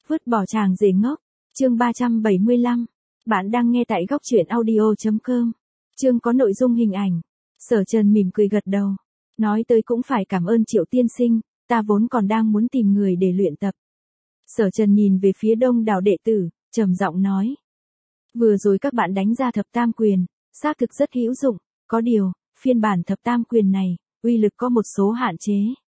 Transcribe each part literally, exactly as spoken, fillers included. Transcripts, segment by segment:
Vứt bỏ chàng rể ngốc. Chương ba trăm bảy mươi lăm. Bạn đang nghe tại góc truyện audio chấm com. Chương có nội dung hình ảnh. Sở Trần mỉm cười gật đầu. Nói tới cũng phải cảm ơn Triệu tiên sinh, ta vốn còn đang muốn tìm người để luyện tập. Sở Trần nhìn về phía đông đảo đệ tử, trầm giọng nói. Vừa rồi các bạn đánh ra thập tam quyền, xác thực rất hữu dụng, có điều, phiên bản thập tam quyền này, uy lực có một số hạn chế.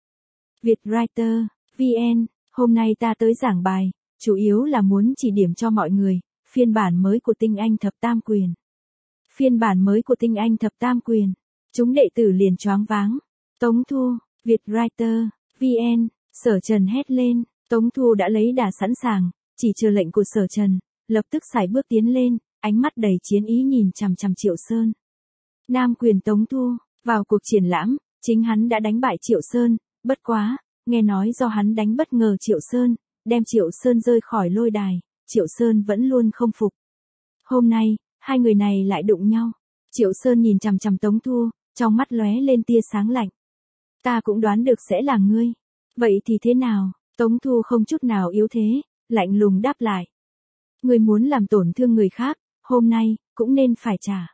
Vietwriter, vê en, hôm nay ta tới giảng bài, chủ yếu là muốn chỉ điểm cho mọi người, phiên bản mới của tinh anh thập tam quyền. Phiên bản mới của tinh anh thập tam quyền, chúng đệ tử liền choáng váng. Tống Thu, Vietwriter, vê en, Sở Trần hét lên, Tống Thu đã lấy đà sẵn sàng, chỉ chờ lệnh của Sở Trần, lập tức sải bước tiến lên, ánh mắt đầy chiến ý nhìn chằm chằm Triệu Sơn. Nam quyền Tống Thu, vào cuộc triển lãm, chính hắn đã đánh bại Triệu Sơn, bất quá, nghe nói do hắn đánh bất ngờ Triệu Sơn, đem Triệu Sơn rơi khỏi lôi đài, Triệu Sơn vẫn luôn không phục. Hôm nay, hai người này lại đụng nhau. Triệu Sơn nhìn chằm chằm Tống Thu, trong mắt lóe lên tia sáng lạnh. Ta cũng đoán được sẽ là ngươi. Vậy thì thế nào? Tống Thu không chút nào yếu thế, lạnh lùng đáp lại. Ngươi muốn làm tổn thương người khác, hôm nay, cũng nên phải trả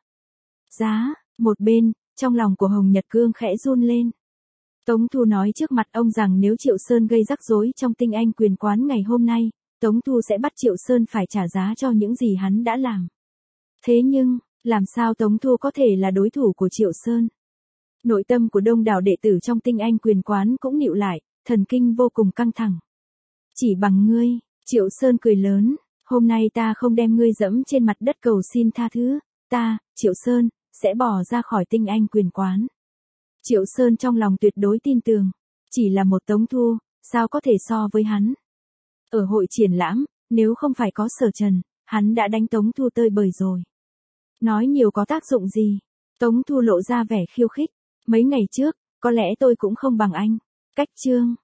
giá. Một bên, trong lòng của Hồng Nhật Cương khẽ run lên. Tống Thu nói trước mặt ông rằng nếu Triệu Sơn gây rắc rối trong tinh anh quyền quán ngày hôm nay, Tống Thu sẽ bắt Triệu Sơn phải trả giá cho những gì hắn đã làm. Thế nhưng, làm sao Tống Thu có thể là đối thủ của Triệu Sơn? Nội tâm của đông đảo đệ tử trong tinh anh quyền quán cũng nịu lại, thần kinh vô cùng căng thẳng. Chỉ bằng ngươi, Triệu Sơn cười lớn, hôm nay ta không đem ngươi dẫm trên mặt đất cầu xin tha thứ, ta, Triệu Sơn, sẽ bỏ ra khỏi tinh anh quyền quán. Triệu Sơn trong lòng tuyệt đối tin tưởng, chỉ là một Tống Thu, sao có thể so với hắn. Ở hội triển lãm, nếu không phải có Sở Trần, hắn đã đánh Tống Thu tơi bời rồi. Nói nhiều có tác dụng gì? Tống Thu lộ ra vẻ khiêu khích, mấy ngày trước, có lẽ tôi cũng không bằng anh. Cách chương.